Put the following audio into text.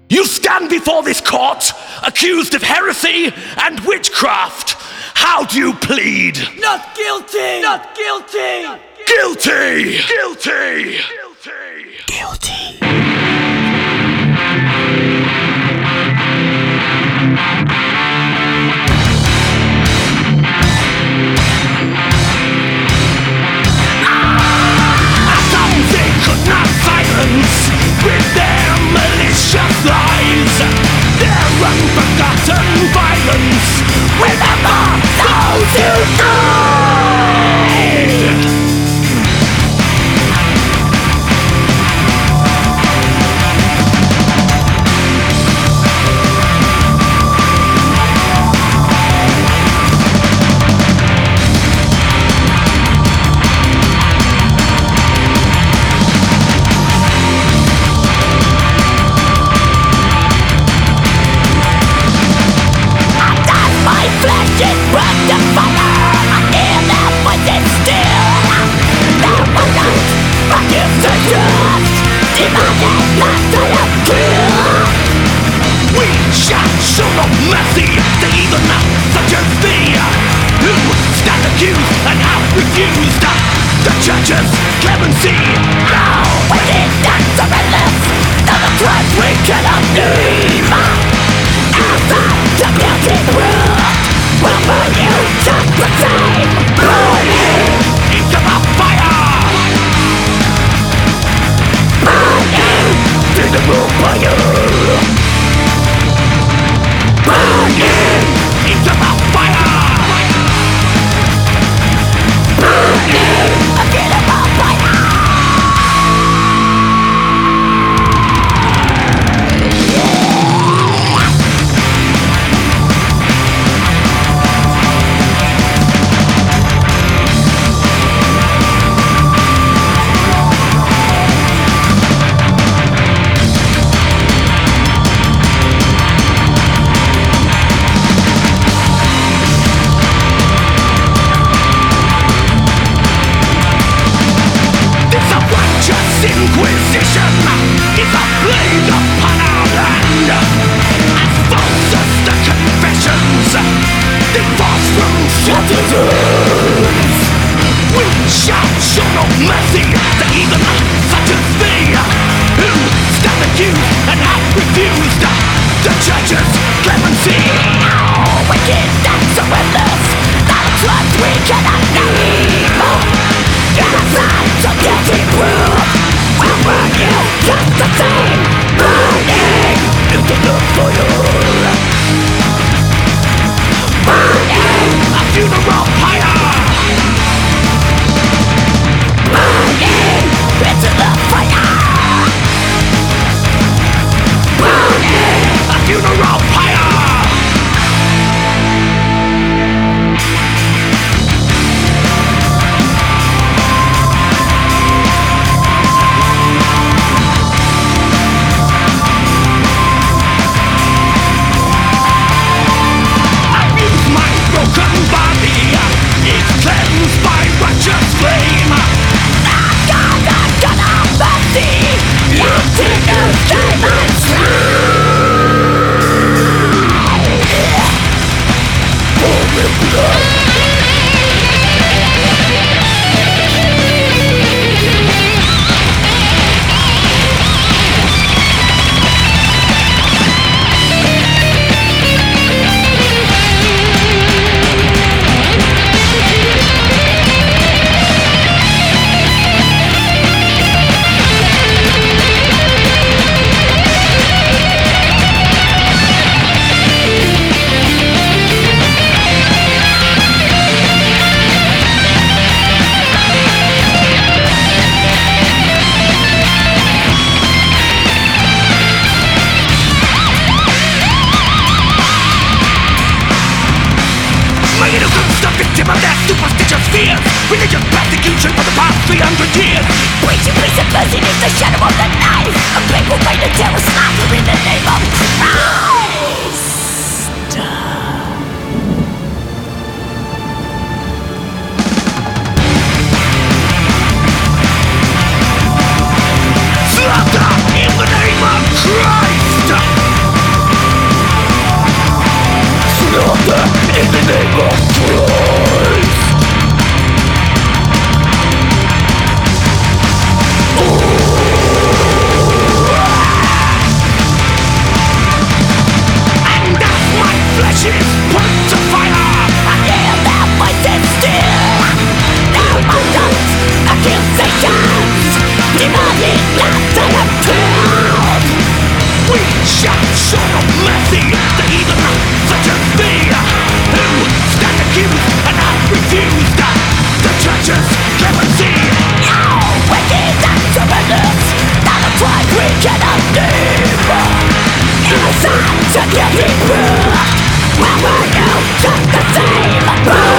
You stand before this court, accused of heresy and witchcraft. How do you plead? Not guilty! Not guilty! Guilty! Guilty! Guilty! They could not silence with their malicious lies, their unforgotten violence. Remember those who died. We shall show no mercy to even such as thee, who stand accused and have refused the church's clemency. Now wicked and surrenders, now the crimes we cannot name. After the guilty rule, will burn you just the same. Burning into the fire, burning to the fire, burning into the fire, burning again in the fire. Inquisition is a plague upon our land. As false as the confessions they force from citizens, we shall show no mercy to even such as thee, who stand accused and have refused the church's clemency. Now wicked and surrenders, not a trust we cannot name. Innocent so guilty proof will burn you just the same. Burning into the fire, burning a funeral pyre, burning into the fire, burning a funeral pyre. Superstitious fears, religious persecution for the past 300 years. Preaching peace and mercy neath the shadow of the night. A people made a terror slaughter in the name of Christ. Slaughter in the name of Christ. short of mercy, the heathen such as thee, who stand accused and have refused the church's clemency. How wicked and tremendous, not a pride we cannot name. Innocent and guilty proved, well we know just the same.